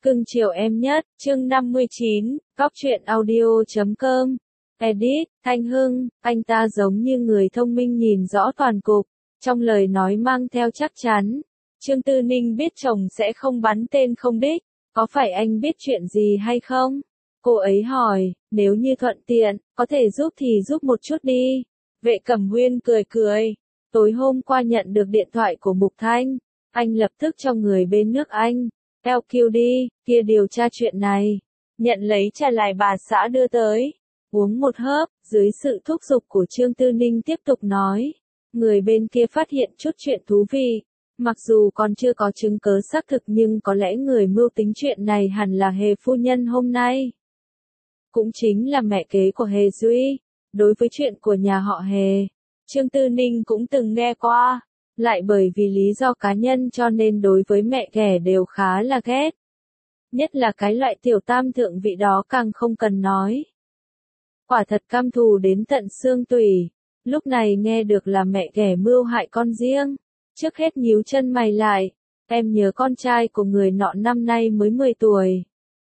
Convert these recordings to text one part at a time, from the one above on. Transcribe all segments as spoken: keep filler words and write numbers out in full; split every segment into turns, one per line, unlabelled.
Cưng chiều em nhất, chương năm mươi chín, Cóc truyện audio chấm com. Edit, Thanh Hưng, anh ta giống như người thông minh nhìn rõ toàn cục, trong lời nói mang theo chắc chắn. Trương Tư Ninh biết chồng sẽ không bắn tên không đích, có phải anh biết chuyện gì hay không? Cô ấy hỏi, nếu như thuận tiện, có thể giúp thì giúp một chút đi. Vệ Cẩm Huyên cười cười, tối hôm qua nhận được điện thoại của Mục Thanh, anh lập tức cho người bên nước Anh. lờ quy đi, kia điều tra chuyện này. Nhận lấy trà lại bà xã đưa tới. Uống một hớp, dưới sự thúc giục của Trương Tư Ninh tiếp tục nói. Người bên kia phát hiện chút chuyện thú vị. Mặc dù còn chưa có chứng cớ xác thực nhưng có lẽ người mưu tính chuyện này hẳn là Hề phu nhân hôm nay. Cũng chính là mẹ kế của Hề Duy. Đối với chuyện của nhà họ Hề, Trương Tư Ninh cũng từng nghe qua. Lại bởi vì lý do cá nhân cho nên đối với mẹ ghẻ đều khá là ghét. Nhất là cái loại tiểu tam thượng vị đó càng không cần nói. Quả thật căm thù đến tận xương tủy. Lúc này nghe được là mẹ ghẻ mưu hại con riêng. Trước hết nhíu chân mày lại. Em nhớ con trai của người nọ năm nay mới mười tuổi.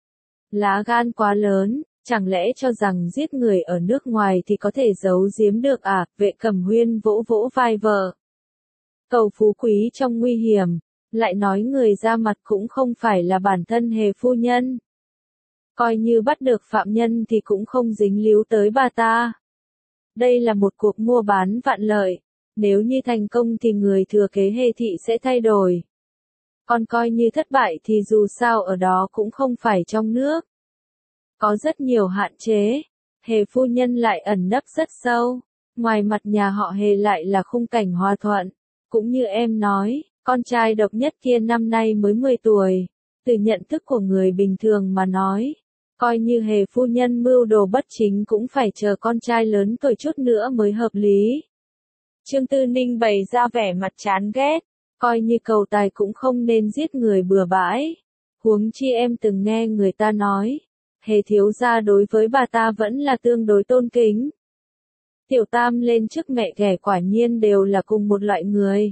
Lá gan quá lớn, chẳng lẽ cho rằng giết người ở nước ngoài thì có thể giấu giếm được à? Vệ Cẩm Huyên vỗ vỗ vai vợ. Cầu phú quý trong nguy hiểm, lại nói người ra mặt cũng không phải là bản thân Hề phu nhân. Coi như bắt được phạm nhân thì cũng không dính líu tới bà ta. Đây là một cuộc mua bán vạn lợi, nếu như thành công thì người thừa kế Hề thị sẽ thay đổi. Còn coi như thất bại thì dù sao ở đó cũng không phải trong nước. Có rất nhiều hạn chế, Hề phu nhân lại ẩn nấp rất sâu, ngoài mặt nhà họ Hề lại là khung cảnh hòa thuận. Cũng như em nói, con trai độc nhất kia năm nay mới mười tuổi, từ nhận thức của người bình thường mà nói, coi như Hề phu nhân mưu đồ bất chính cũng phải chờ con trai lớn tuổi chút nữa mới hợp lý. Trương Tư Ninh bày ra vẻ mặt chán ghét, coi như cầu tài cũng không nên giết người bừa bãi. Huống chi em từng nghe người ta nói, Hề thiếu gia đối với bà ta vẫn là tương đối tôn kính. Tiểu tam lên trước mẹ ghẻ quả nhiên đều là cùng một loại người.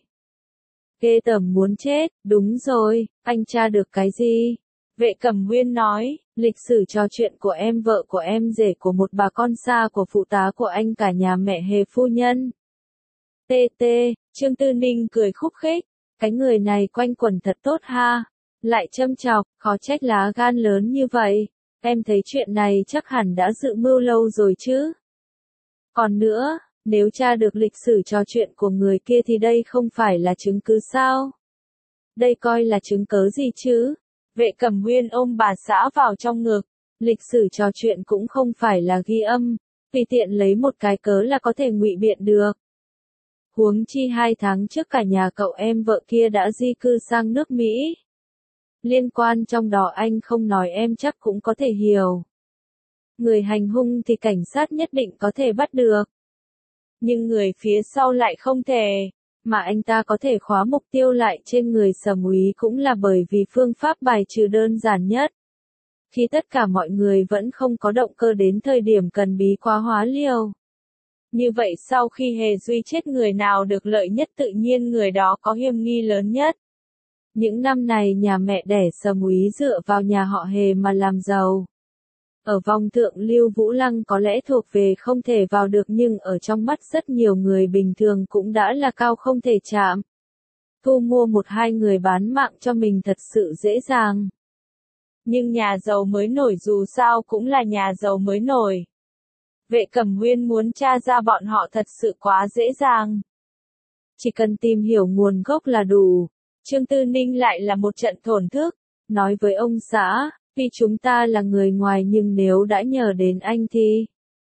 Ghê tởm muốn chết, đúng rồi, anh tra được cái gì? Vệ Cẩm Huyên nói, lịch sử trò chuyện của em vợ của em rể của một bà con xa của phụ tá của anh cả nhà mẹ Hề phu nhân. Tê tê, Trương Tư Ninh cười khúc khích, cái người này quanh quẩn thật tốt ha. Lại châm chọc, khó trách lá gan lớn như vậy, em thấy chuyện này chắc hẳn đã dự mưu lâu rồi chứ. Còn nữa, nếu tra được lịch sử trò chuyện của người kia thì đây không phải là chứng cứ sao? Đây coi là chứng cớ gì chứ? Vệ Cẩm Huyên ôm bà xã vào trong ngực, lịch sử trò chuyện cũng không phải là ghi âm, tùy tiện lấy một cái cớ là có thể ngụy biện được. Huống chi hai tháng trước cả nhà cậu em vợ kia đã di cư sang nước Mỹ. Liên quan trong đó anh không nói em chắc cũng có thể hiểu. Người hành hung thì cảnh sát nhất định có thể bắt được. Nhưng người phía sau lại không thể, mà anh ta có thể khóa mục tiêu lại trên người Sầm Úy cũng là bởi vì phương pháp bài trừ đơn giản nhất. Khi tất cả mọi người vẫn không có động cơ đến thời điểm cần bí quá hóa liều. Như vậy sau khi Hề Duy chết người nào được lợi nhất tự nhiên người đó có hiểm nghi lớn nhất. Những năm này nhà mẹ đẻ Sầm Úy dựa vào nhà họ Hề mà làm giàu. Ở vòng thượng lưu Vũ Lăng có lẽ thuộc về không thể vào được nhưng ở trong mắt rất nhiều người bình thường cũng đã là cao không thể chạm. Thu mua một hai người bán mạng cho mình thật sự dễ dàng. Nhưng nhà giàu mới nổi dù sao cũng là nhà giàu mới nổi. Vệ Cẩm Huyên muốn tra ra bọn họ thật sự quá dễ dàng. Chỉ cần tìm hiểu nguồn gốc là đủ. Trương Tư Ninh lại là một trận thổn thức, nói với ông xã. Vì chúng ta là người ngoài nhưng nếu đã nhờ đến anh thì...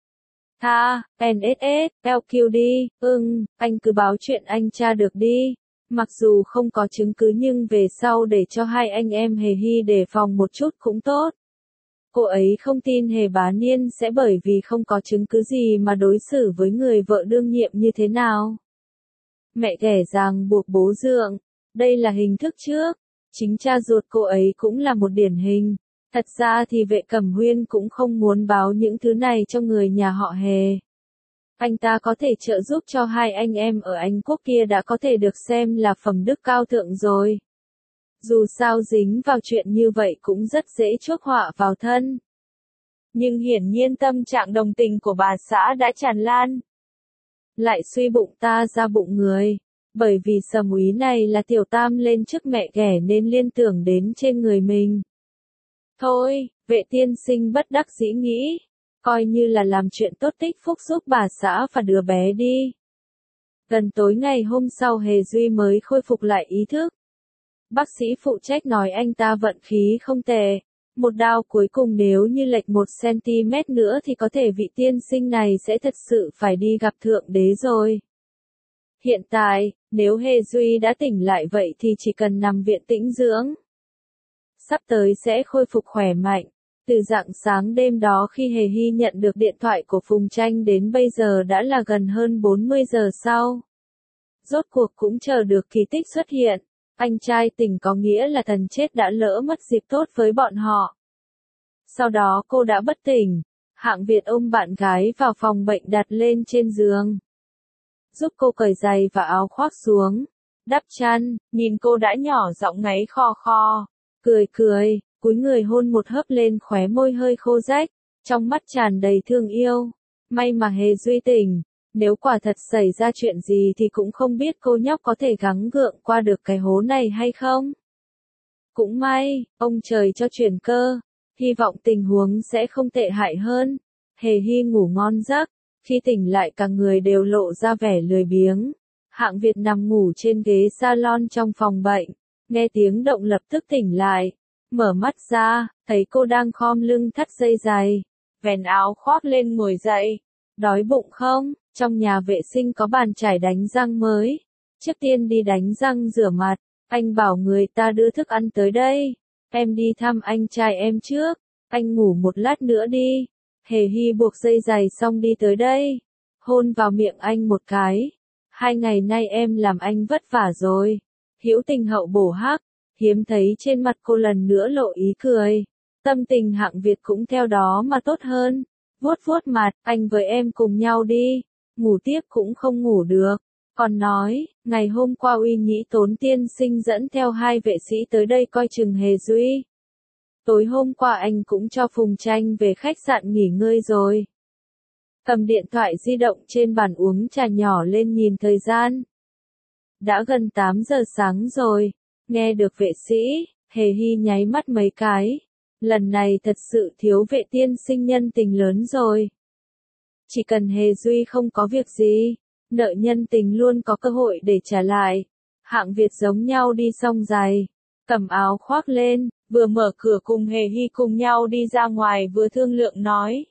Ha, en ét ét, lờ quy đi, ưng, anh cứ báo chuyện anh tra được đi. Mặc dù không có chứng cứ nhưng về sau để cho hai anh em Hề Hy đề phòng một chút cũng tốt. Cô ấy không tin Hề Bá Niên sẽ bởi vì không có chứng cứ gì mà đối xử với người vợ đương nhiệm như thế nào. Mẹ ghẻ ràng buộc bố dượng, đây là hình thức trước. Chính cha ruột cô ấy cũng là một điển hình. Thật ra thì Vệ Cẩm Huyên cũng không muốn báo những thứ này cho người nhà họ Hề. Anh ta có thể trợ giúp cho hai anh em ở Anh Quốc kia đã có thể được xem là phẩm đức cao thượng rồi. Dù sao dính vào chuyện như vậy cũng rất dễ chuốc họa vào thân. Nhưng hiển nhiên tâm trạng đồng tình của bà xã đã tràn lan. Lại suy bụng ta ra bụng người. Bởi vì Sầm Úy này là tiểu tam lên trước mẹ ghẻ nên liên tưởng đến trên người mình. Thôi, Vệ tiên sinh bất đắc dĩ nghĩ. Coi như là làm chuyện tốt tích phúc giúp bà xã và đứa bé đi. Gần tối ngày hôm sau Hề Duy mới khôi phục lại ý thức. Bác sĩ phụ trách nói anh ta vận khí không tệ. Một đao cuối cùng nếu như lệch một xăng-ti-mét nữa thì có thể vị tiên sinh này sẽ thật sự phải đi gặp Thượng Đế rồi. Hiện tại, nếu Hề Duy đã tỉnh lại vậy thì chỉ cần nằm viện tĩnh dưỡng. Sắp tới sẽ khôi phục khỏe mạnh. Từ rạng sáng đêm đó khi Hề Hy nhận được điện thoại của Phùng Tranh đến bây giờ đã là gần hơn bốn mươi giờ sau. Rốt cuộc cũng chờ được kỳ tích xuất hiện. Anh trai tỉnh có nghĩa là thần chết đã lỡ mất dịp tốt với bọn họ. Sau đó cô đã bất tỉnh. Hạng Việt ôm bạn gái vào phòng bệnh đặt lên trên giường. Giúp cô cởi giày và áo khoác xuống. Đắp chăn, nhìn cô đã nhỏ giọng ngáy khò khò. Cười cười, cúi người hôn một hớp lên khóe môi hơi khô rách. Trong mắt tràn đầy thương yêu. May mà Hề Duy tỉnh. Nếu quả thật xảy ra chuyện gì thì cũng không biết cô nhóc có thể gắng gượng qua được cái hố này hay không. Cũng may, ông trời cho chuyển cơ. Hy vọng tình huống sẽ không tệ hại hơn. Hề Hy ngủ ngon giấc. Khi tỉnh lại cả người đều lộ ra vẻ lười biếng. Hạng Việt nằm ngủ trên ghế salon trong phòng bệnh. Nghe tiếng động lập tức tỉnh lại. Mở mắt ra, thấy cô đang khom lưng thắt dây giày. Vén áo khoác lên ngồi dậy. Đói bụng không? Trong nhà vệ sinh có bàn chải đánh răng mới. Trước tiên đi đánh răng rửa mặt. Anh bảo người ta đưa thức ăn tới đây. Em đi thăm anh trai em trước. Anh ngủ một lát nữa đi. Hề Hy buộc dây giày xong đi tới đây. Hôn vào miệng anh một cái. Hai ngày nay em làm anh vất vả rồi. Hữu tình hậu bổ hắc. Hiếm thấy trên mặt cô lần nữa lộ ý cười. Tâm tình Hạng Việt cũng theo đó mà tốt hơn. Vuốt vuốt mặt, anh với em cùng nhau đi. Ngủ tiếp cũng không ngủ được. Còn nói, ngày hôm qua Uy Nhĩ Tốn tiên sinh dẫn theo hai vệ sĩ tới đây coi chừng Hề Duy. Tối hôm qua anh cũng cho Phùng Tranh về khách sạn nghỉ ngơi rồi. Cầm điện thoại di động trên bàn uống trà nhỏ lên nhìn thời gian. Đã gần tám giờ sáng rồi. Nghe được vệ sĩ, Hề Hy nháy mắt mấy cái. Lần này thật sự thiếu vệ tiên sinh nhân tình lớn rồi. Chỉ cần Hề Duy không có việc gì, nợ nhân tình luôn có cơ hội để trả lại. Hạng Việt giống nhau đi xong giày, cầm áo khoác lên, vừa mở cửa cùng Hề Hy cùng nhau đi ra ngoài vừa thương lượng nói.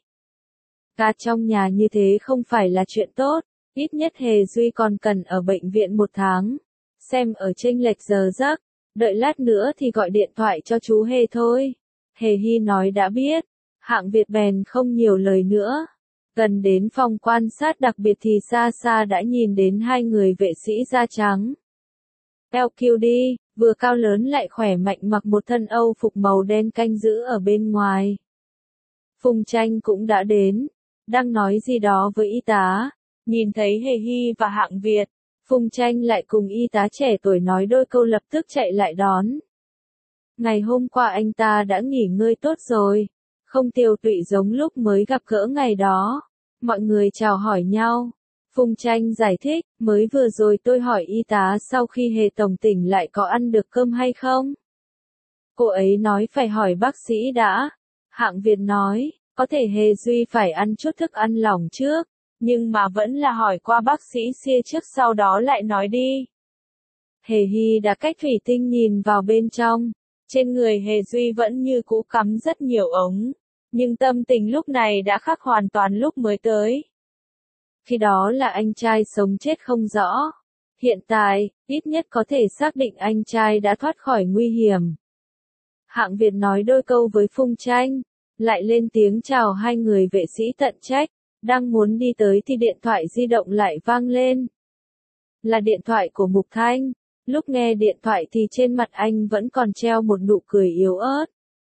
Ca trong nhà như thế không phải là chuyện tốt, ít nhất Hề Duy còn cần ở bệnh viện một tháng. Xem ở chênh lệch giờ giấc, đợi lát nữa thì gọi điện thoại cho chú Hề thôi. Hề Hy nói đã biết, Hạng Việt bèn không nhiều lời nữa. Gần đến phòng quan sát đặc biệt thì xa xa đã nhìn đến hai người vệ sĩ da trắng. lờ quy đê, vừa cao lớn lại khỏe mạnh mặc một thân Âu phục màu đen canh giữ ở bên ngoài. Phùng Tranh cũng đã đến, đang nói gì đó với y tá, nhìn thấy Hề Hy và Hạng Việt, Phùng Tranh lại cùng y tá trẻ tuổi nói đôi câu lập tức chạy lại đón. Ngày hôm qua anh ta đã nghỉ ngơi tốt rồi, không tiêu tụy giống lúc mới gặp gỡ ngày đó. Mọi người chào hỏi nhau. Phùng Tranh giải thích, mới vừa rồi tôi hỏi y tá sau khi Hề tổng tỉnh lại có ăn được cơm hay không. Cô ấy nói phải hỏi bác sĩ đã. Hạng Việt nói, có thể Hề Duy phải ăn chút thức ăn lỏng trước, nhưng mà vẫn là hỏi qua bác sĩ xia trước sau đó lại nói đi. Hề Hy đã cách thủy tinh nhìn vào bên trong. Trên người Hề Duy vẫn như cũ cắm rất nhiều ống, nhưng tâm tình lúc này đã khác hoàn toàn lúc mới tới. Khi đó là anh trai sống chết không rõ. Hiện tại, ít nhất có thể xác định anh trai đã thoát khỏi nguy hiểm. Hạng Việt nói đôi câu với Phùng Tranh, lại lên tiếng chào hai người vệ sĩ tận trách, đang muốn đi tới thì điện thoại di động lại vang lên. Là điện thoại của Mục Thanh. Lúc nghe điện thoại thì trên mặt anh vẫn còn treo một nụ cười yếu ớt.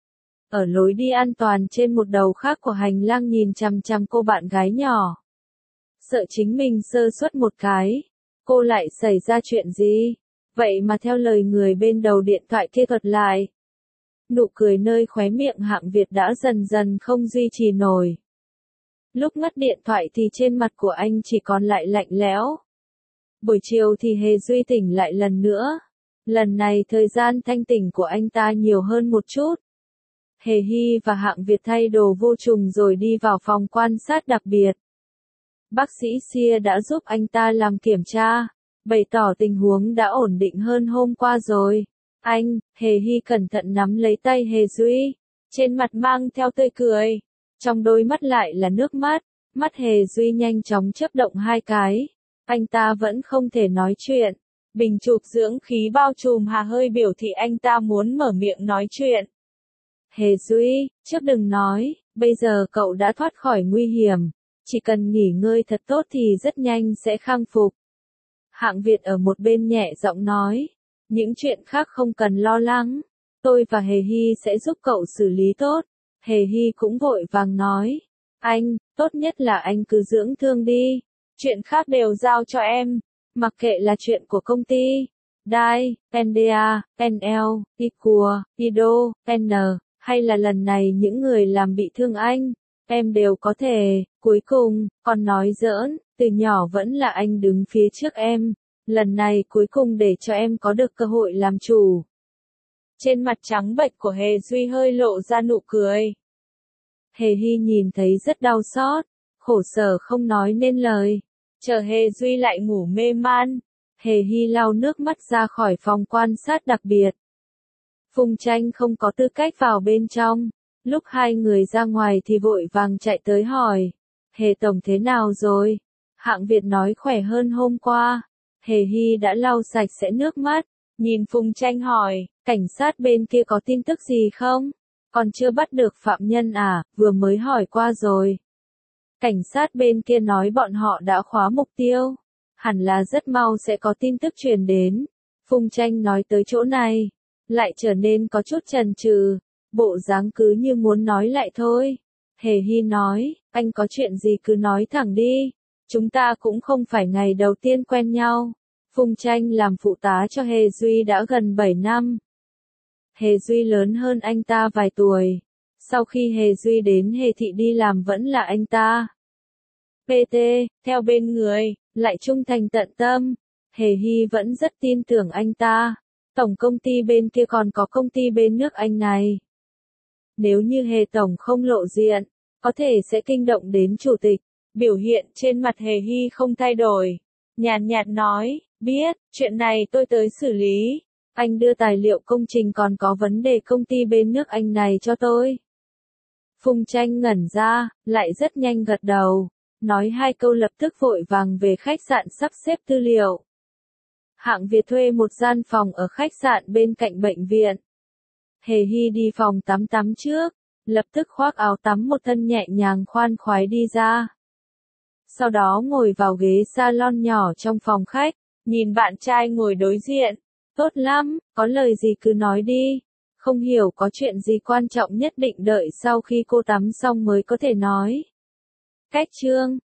Ở lối đi an toàn trên một đầu khác của hành lang nhìn chằm chằm cô bạn gái nhỏ. Sợ chính mình sơ suất một cái. Cô lại xảy ra chuyện gì? vậy mà theo lời người bên đầu điện thoại kia thuật lại. Nụ cười nơi khóe miệng Hạng Việt đã dần dần không duy trì nổi. Lúc ngắt điện thoại thì trên mặt của anh chỉ còn lại lạnh lẽo. Buổi chiều thì Hề Duy tỉnh lại lần nữa. Lần này thời gian thanh tỉnh của anh ta nhiều hơn một chút. Hề Hy và Hạng Việt thay đồ vô trùng rồi đi vào phòng quan sát đặc biệt. Bác sĩ Sia đã giúp anh ta làm kiểm tra, bày tỏ tình huống đã ổn định hơn hôm qua rồi. Anh, Hề Hy cẩn thận nắm lấy tay Hề Duy, trên mặt mang theo tươi cười, trong đôi mắt lại là nước mắt, mắt Hề Duy nhanh chóng chớp động hai cái, anh ta vẫn không thể nói chuyện. Bình chụp dưỡng khí bao trùm hà hơi biểu thị anh ta muốn mở miệng nói chuyện. Hề Duy, trước đừng nói, bây giờ cậu đã thoát khỏi nguy hiểm, chỉ cần nghỉ ngơi thật tốt thì rất nhanh sẽ khang phục. Hạng Việt ở một bên nhẹ giọng nói, những chuyện khác không cần lo lắng, tôi và Hề Hy sẽ giúp cậu xử lý tốt. Hề Hy cũng vội vàng nói, anh, tốt nhất là anh cứ dưỡng thương đi, chuyện khác đều giao cho em, mặc kệ là chuyện của công ty, Dai, Pendia, en lờ, Icua, Ido, N, hay là lần này những người làm bị thương anh, em đều có thể. Cuối cùng, còn nói giỡn, từ nhỏ vẫn là anh đứng phía trước em, lần này cuối cùng để cho em có được cơ hội làm chủ. Trên mặt trắng bệch của Hề Duy hơi lộ ra nụ cười. Hề Hy nhìn thấy rất đau xót, khổ sở không nói nên lời. Chờ Hề Duy lại ngủ mê man, Hề Hy lau nước mắt ra khỏi phòng quan sát đặc biệt. Phùng Tranh không có tư cách vào bên trong, lúc hai người ra ngoài thì vội vàng chạy tới hỏi, Hề tổng thế nào rồi? Hạng Việt nói khỏe hơn hôm qua. Hề Hy đã lau sạch sẽ nước mắt, nhìn Phùng Tranh hỏi, cảnh sát bên kia có tin tức gì không? Còn chưa bắt được phạm nhân à, vừa mới hỏi qua rồi. Cảnh sát bên kia nói bọn họ đã khóa mục tiêu, hẳn là rất mau sẽ có tin tức truyền đến. Phùng Tranh nói tới chỗ này, lại trở nên có chút chần chừ, bộ dáng cứ như muốn nói lại thôi. Hề Hy nói, anh có chuyện gì cứ nói thẳng đi, chúng ta cũng không phải ngày đầu tiên quen nhau. Phùng Tranh làm phụ tá cho Hề Duy đã gần bảy năm. Hề Duy lớn hơn anh ta vài tuổi. Sau khi Hề Duy đến Hề Thị đi làm vẫn là anh ta. pê tê, theo bên người, lại trung thành tận tâm. Hề Hy vẫn rất tin tưởng anh ta. Tổng công ty bên kia còn có công ty bên nước Anh này. Nếu như Hề Tổng không lộ diện, có thể sẽ kinh động đến chủ tịch. Biểu hiện trên mặt Hề Hy không thay đổi. Nhàn nhạt nói, biết, chuyện này tôi tới xử lý. Anh đưa tài liệu công trình còn có vấn đề công ty bên nước Anh này cho tôi. Phùng Tranh ngẩn ra, lại rất nhanh gật đầu. Nói hai câu lập tức vội vàng về khách sạn sắp xếp tư liệu. Hạng Việt thuê một gian phòng ở khách sạn bên cạnh bệnh viện. Hề Hy đi phòng tắm tắm trước, lập tức khoác áo tắm một thân nhẹ nhàng khoan khoái đi ra. Sau đó ngồi vào ghế salon nhỏ trong phòng khách, nhìn bạn trai ngồi đối diện. Tốt lắm, có lời gì cứ nói đi. Không hiểu có chuyện gì quan trọng nhất định đợi sau khi cô tắm xong mới có thể nói. Cách chương